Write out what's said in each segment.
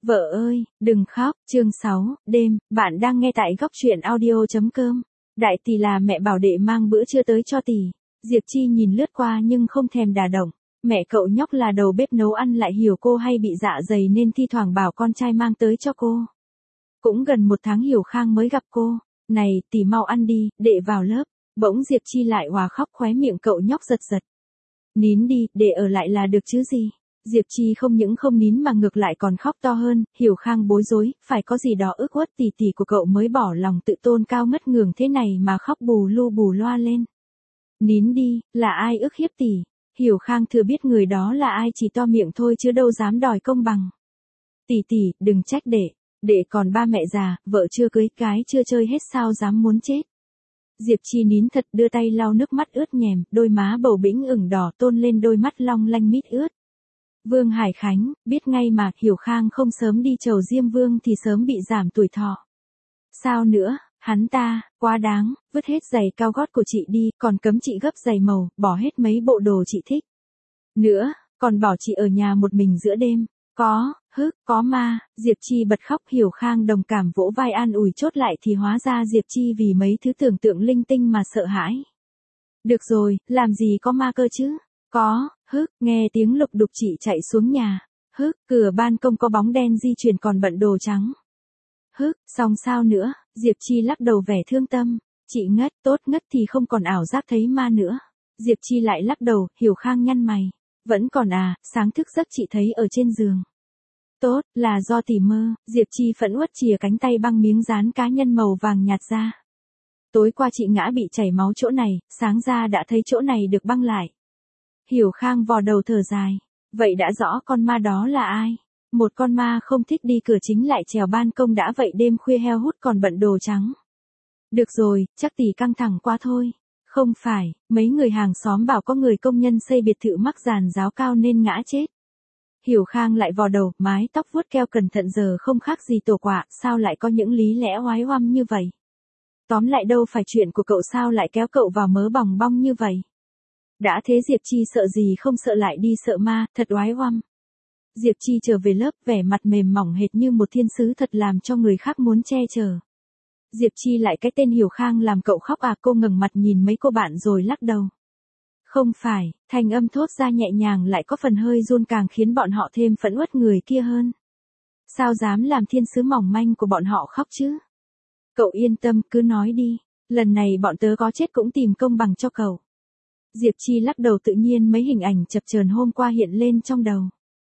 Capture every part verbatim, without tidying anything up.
Vợ ơi, đừng khóc, chương sáu, đêm, bạn đang nghe tại góc truyện audio.com. Đại tỷ là mẹ bảo đệ mang bữa trưa tới cho tỷ. Diệp Chi nhìn lướt qua nhưng không thèm đả động. Mẹ cậu nhóc là đầu bếp nấu ăn lại hiểu cô hay bị dạ dày nên thi thoảng bảo con trai mang tới cho cô. Cũng gần một tháng Hiểu Khang mới gặp cô. Này, tỷ mau ăn đi, đệ vào lớp. Bỗng Diệp Chi lại òa khóc, khóe miệng cậu nhóc giật giật. Nín đi, đệ ở lại là được chứ gì. Diệp Chi không những không nín mà ngược lại còn khóc to hơn. Hiểu Khang bối rối, phải có gì đó ức uất tỷ tỷ của cậu mới bỏ lòng tự tôn cao ngất ngường thế này mà khóc bù lu bù loa lên. Nín đi, là ai ức hiếp tỷ? Hiểu Khang thừa biết người đó là ai, chỉ to miệng thôi chứ đâu dám đòi công bằng. Tỷ tỷ, đừng trách đệ, đệ còn ba mẹ già, vợ chưa cưới, cái chưa chơi hết sao dám muốn chết. Diệp Chi nín thật, đưa tay lau nước mắt ướt nhèm, đôi má bầu bĩnh ửng đỏ tôn lên đôi mắt long lanh mít ướt. Vương Hải Khánh, biết ngay mà, Hiểu Khang không sớm đi chầu Diêm Vương thì sớm bị giảm tuổi thọ. Sao nữa, hắn ta, quá đáng, vứt hết giày cao gót của chị đi, còn cấm chị gấp giày màu, bỏ hết mấy bộ đồ chị thích. Nữa, còn bỏ chị ở nhà một mình giữa đêm. Có, hức, có ma, Diệp Chi bật khóc. Hiểu Khang đồng cảm vỗ vai an ủi, chốt lại thì hóa ra Diệp Chi vì mấy thứ tưởng tượng linh tinh mà sợ hãi. Được rồi, làm gì có ma cơ chứ? Có, hức, nghe tiếng lục đục chị chạy xuống nhà. Hức, cửa ban công có bóng đen di chuyển còn bận đồ trắng. Hức, xong sao nữa? Diệp Chi lắc đầu vẻ thương tâm. Chị ngất, tốt ngất thì không còn ảo giác thấy ma nữa. Diệp Chi lại lắc đầu. Hiểu Khang nhăn mày. Vẫn còn à, sáng thức giấc chị thấy ở trên giường. Tốt, là do tỷ mơ. Diệp Chi phẫn uất chìa cánh tay băng miếng dán cá nhân màu vàng nhạt ra. Tối qua chị ngã bị chảy máu chỗ này, sáng ra đã thấy chỗ này được băng lại. Hiểu Khang vò đầu thở dài. Vậy đã rõ con ma đó là ai? Một con ma không thích đi cửa chính lại trèo ban công, đã vậy đêm khuya heo hút còn bận đồ trắng. Được rồi, chắc tỷ căng thẳng quá thôi. Không phải, mấy người hàng xóm bảo có người công nhân xây biệt thự mắc giàn giáo cao nên ngã chết. Hiểu Khang lại vò đầu, mái tóc vuốt keo cẩn thận giờ không khác gì tổ quạ, sao lại có những lý lẽ oái oăm như vậy? Tóm lại đâu phải chuyện của cậu, sao lại kéo cậu vào mớ bòng bong như vậy? Đã thế Diệp Chi sợ gì không sợ lại đi sợ ma, thật oái oăm. Diệp Chi trở về lớp, vẻ mặt mềm mỏng hệt như một thiên sứ, thật làm cho người khác muốn che chở. Diệp Chi lại cái tên Hiểu Khang làm cậu khóc à? Cô ngẩng mặt nhìn mấy cô bạn rồi lắc đầu. Không phải, thanh âm thốt ra nhẹ nhàng lại có phần hơi run, càng khiến bọn họ thêm phẫn uất người kia hơn. Sao dám làm thiên sứ mỏng manh của bọn họ khóc chứ? Cậu yên tâm, cứ nói đi, lần này bọn tớ có chết cũng tìm công bằng cho cậu. Diệp Chi lắc đầu, tự nhiên mấy hình ảnh chập chờn hôm qua hiện lên trong đầu.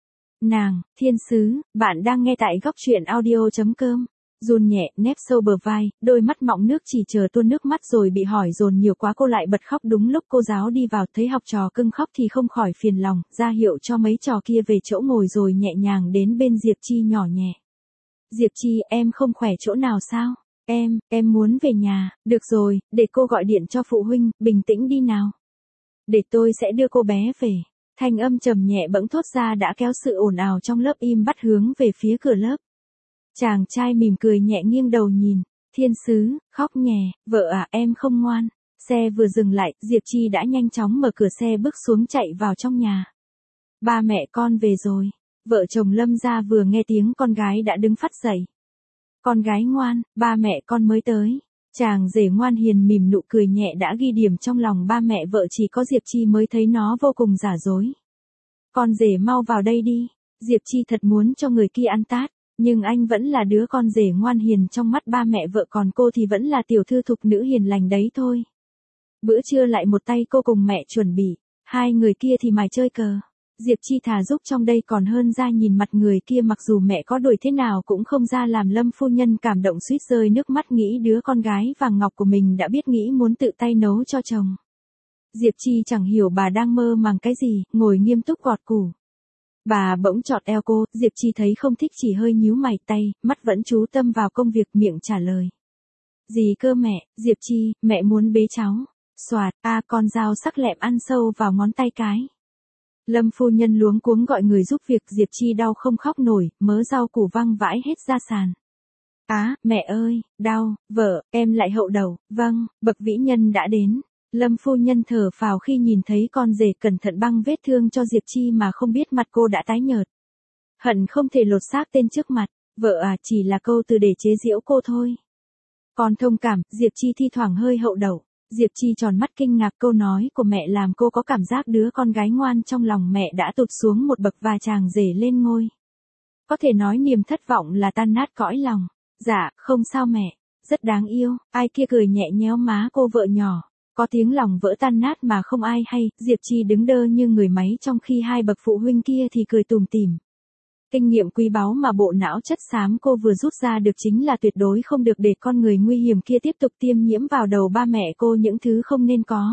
Nàng, thiên sứ, bạn đang nghe tại góc truyện audio.com. Run nhẹ, nép sâu bờ vai, đôi mắt mọng nước chỉ chờ tuôn nước mắt rồi bị hỏi dồn nhiều quá cô lại bật khóc. Đúng lúc cô giáo đi vào thấy học trò cưng khóc thì không khỏi phiền lòng, ra hiệu cho mấy trò kia về chỗ ngồi rồi nhẹ nhàng đến bên Diệp Chi nhỏ nhẹ. Diệp Chi, em không khỏe chỗ nào sao? Em, em muốn về nhà. Được rồi, để cô gọi điện cho phụ huynh, bình tĩnh đi nào. Để tôi sẽ đưa cô bé về. Thanh âm trầm nhẹ bỗng thốt ra đã kéo sự ồn ào trong lớp im bặt hướng về phía cửa lớp. Chàng trai mỉm cười nhẹ nghiêng đầu nhìn. Thiên sứ, khóc nhè, vợ à, em không ngoan. Xe vừa dừng lại, Diệp Chi đã nhanh chóng mở cửa xe bước xuống chạy vào trong nhà. Ba mẹ con về rồi. Vợ chồng Lâm gia vừa nghe tiếng con gái đã đứng phắt dậy. Con gái ngoan, ba mẹ con mới tới. Chàng rể ngoan hiền mỉm nụ cười nhẹ đã ghi điểm trong lòng ba mẹ vợ, chỉ có Diệp Chi mới thấy nó vô cùng giả dối. Con rể mau vào đây đi. Diệp Chi thật muốn cho người kia ăn tát, nhưng anh vẫn là đứa con rể ngoan hiền trong mắt ba mẹ vợ, còn cô thì vẫn là tiểu thư thục nữ hiền lành đấy thôi. Bữa trưa lại một tay cô cùng mẹ chuẩn bị, hai người kia thì mải chơi cờ. Diệp Chi thà giúp trong đây còn hơn ra nhìn mặt người kia, mặc dù mẹ có đuổi thế nào cũng không ra làm Lâm phu nhân cảm động suýt rơi nước mắt, nghĩ đứa con gái vàng ngọc của mình đã biết nghĩ muốn tự tay nấu cho chồng. Diệp Chi chẳng hiểu bà đang mơ màng cái gì, ngồi nghiêm túc gọt củ. Bà bỗng chọt eo cô, Diệp Chi thấy không thích chỉ hơi nhíu mày, tay, mắt vẫn chú tâm vào công việc, miệng trả lời. Gì cơ mẹ? Diệp Chi, mẹ muốn bế cháu. Soạt, a à, con dao sắc lẹm ăn sâu vào ngón tay cái. Lâm phu nhân luống cuống gọi người giúp việc, Diệp Chi đau không khóc nổi, mớ rau củ văng vãi hết ra sàn. Á, à, mẹ ơi, đau, vợ, em lại hậu đầu, vâng, bậc vĩ nhân đã đến. Lâm phu nhân thở phào khi nhìn thấy con rể cẩn thận băng vết thương cho Diệp Chi mà không biết mặt cô đã tái nhợt. Hận không thể lột xác tên trước mặt, vợ à, chỉ là câu từ để chế giễu cô thôi. Còn thông cảm, Diệp Chi thi thoảng hơi hậu đậu. Diệp Chi tròn mắt kinh ngạc, câu nói của mẹ làm cô có cảm giác đứa con gái ngoan trong lòng mẹ đã tụt xuống một bậc và chàng rể lên ngôi. Có thể nói niềm thất vọng là tan nát cõi lòng. Dạ, không sao mẹ, rất đáng yêu. Ai kia cười nhẹ nhéo má cô vợ nhỏ. Có tiếng lòng vỡ tan nát mà không ai hay. Diệp Chi đứng đơ như người máy trong khi hai bậc phụ huynh kia thì cười tủm tỉm. Kinh nghiệm quý báu mà bộ não chất xám cô vừa rút ra được chính là tuyệt đối không được để con người nguy hiểm kia tiếp tục tiêm nhiễm vào đầu ba mẹ cô những thứ không nên có.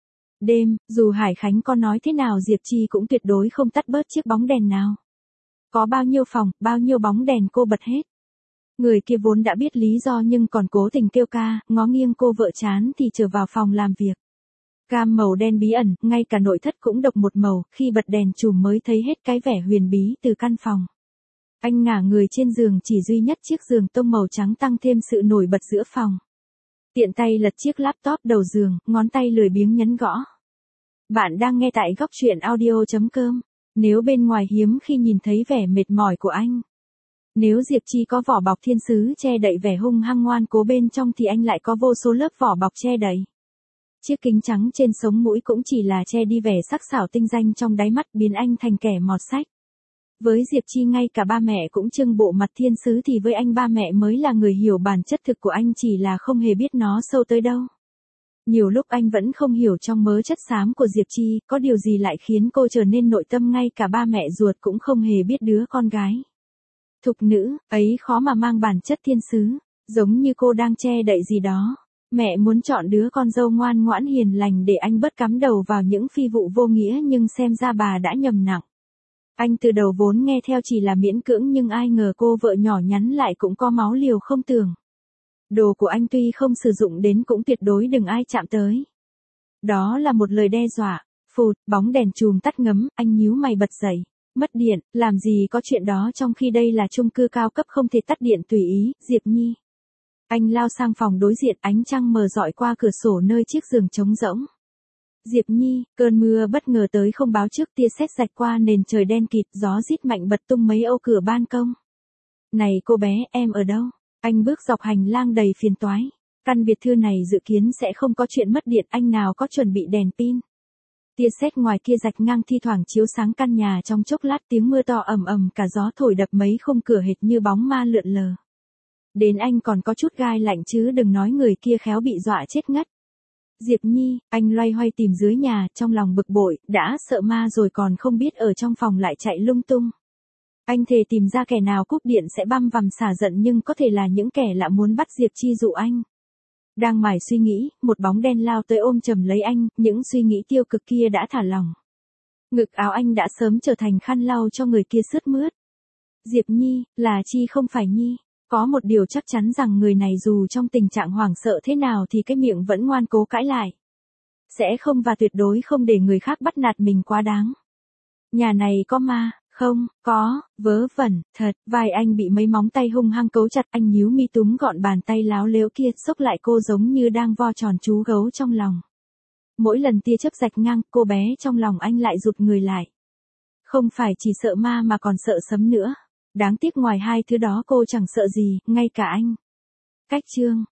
Đêm, dù Hải Khánh có nói thế nào Diệp Chi cũng tuyệt đối không tắt bớt chiếc bóng đèn nào. Có bao nhiêu phòng, bao nhiêu bóng đèn cô bật hết. Người kia vốn đã biết lý do nhưng còn cố tình kêu ca, ngó nghiêng cô vợ chán thì trở vào phòng làm việc. Cam màu đen bí ẩn, ngay cả nội thất cũng độc một màu, khi bật đèn chùm mới thấy hết cái vẻ huyền bí từ căn phòng. Anh ngả người trên giường, chỉ duy nhất chiếc giường tông màu trắng tăng thêm sự nổi bật giữa phòng. Tiện tay lật chiếc laptop đầu giường, ngón tay lười biếng nhấn gõ. Bạn đang nghe tại góc truyện audio chấm com. Nếu bên ngoài hiếm khi nhìn thấy vẻ mệt mỏi của anh. Nếu Diệp Chi có vỏ bọc thiên sứ che đậy vẻ hung hăng ngoan cố bên trong thì anh lại có vô số lớp vỏ bọc che đậy. Chiếc kính trắng trên sống mũi cũng chỉ là che đi vẻ sắc sảo tinh danh trong đáy mắt, biến anh thành kẻ mọt sách. Với Diệp Chi ngay cả ba mẹ cũng trưng bộ mặt thiên sứ thì với anh ba mẹ mới là người hiểu bản chất thực của anh, chỉ là không hề biết nó sâu tới đâu. Nhiều lúc anh vẫn không hiểu trong mớ chất xám của Diệp Chi, có điều gì lại khiến cô trở nên nội tâm, ngay cả ba mẹ ruột cũng không hề biết đứa con gái thục nữ ấy khó mà mang bản chất thiên sứ, giống như cô đang che đậy gì đó. Mẹ muốn chọn đứa con dâu ngoan ngoãn hiền lành để anh bớt cắm đầu vào những phi vụ vô nghĩa, nhưng xem ra bà đã nhầm nặng. Anh từ đầu vốn nghe theo chỉ là miễn cưỡng, nhưng ai ngờ cô vợ nhỏ nhắn lại cũng có máu liều không tưởng. Đồ của anh tuy không sử dụng đến cũng tuyệt đối đừng ai chạm tới. Đó là một lời đe dọa. Phụt, bóng đèn chùm tắt ngấm, anh nhíu mày bật dậy. Mất điện, làm gì có chuyện đó, trong khi đây là chung cư cao cấp không thể tắt điện tùy ý. Diệp Nhi. Anh lao sang phòng đối diện, ánh trăng mờ rọi qua cửa sổ nơi chiếc giường trống rỗng. Diệp Nhi, cơn mưa bất ngờ tới không báo trước, tia sét rạch qua nền trời đen kịt, gió rít mạnh bật tung mấy ô cửa ban công. Này cô bé, em ở đâu? Anh bước dọc hành lang đầy phiền toái. Căn biệt thự này dự kiến sẽ không có chuyện mất điện, anh nào có chuẩn bị đèn pin. Tia sét ngoài kia rạch ngang thi thoảng chiếu sáng căn nhà trong chốc lát, tiếng mưa to ầm ầm, cả gió thổi đập mấy khung cửa hệt như bóng ma lượn lờ. Đến anh còn có chút gai lạnh chứ đừng nói người kia khéo bị dọa chết ngất. Diệp Nhi, anh loay hoay tìm dưới nhà, trong lòng bực bội, đã sợ ma rồi còn không biết ở trong phòng lại chạy lung tung. Anh thề tìm ra kẻ nào cúp điện sẽ băm vằm xả giận, nhưng có thể là những kẻ lạ muốn bắt Diệp Chi dụ anh. Đang mải suy nghĩ, một bóng đen lao tới ôm chầm lấy anh, những suy nghĩ tiêu cực kia đã thả lỏng. Ngực áo anh đã sớm trở thành khăn lau cho người kia sướt mướt. Diệp Nhi, là Chi không phải Nhi. Có một điều chắc chắn rằng người này dù trong tình trạng hoảng sợ thế nào thì cái miệng vẫn ngoan cố cãi lại. Sẽ không và tuyệt đối không để người khác bắt nạt mình quá đáng. Nhà này có ma, không, có, vớ vẩn, thật. Vai anh bị mấy móng tay hung hăng cấu chặt, anh nhíu mi túm gọn bàn tay láo lếu kia, xốc lại cô giống như đang vo tròn chú gấu trong lòng. Mỗi lần tia chớp rạch ngang, cô bé trong lòng anh lại rụt người lại. Không phải chỉ sợ ma mà còn sợ sấm nữa. Đáng tiếc ngoài hai thứ đó cô chẳng sợ gì, ngay cả anh. Cách chương.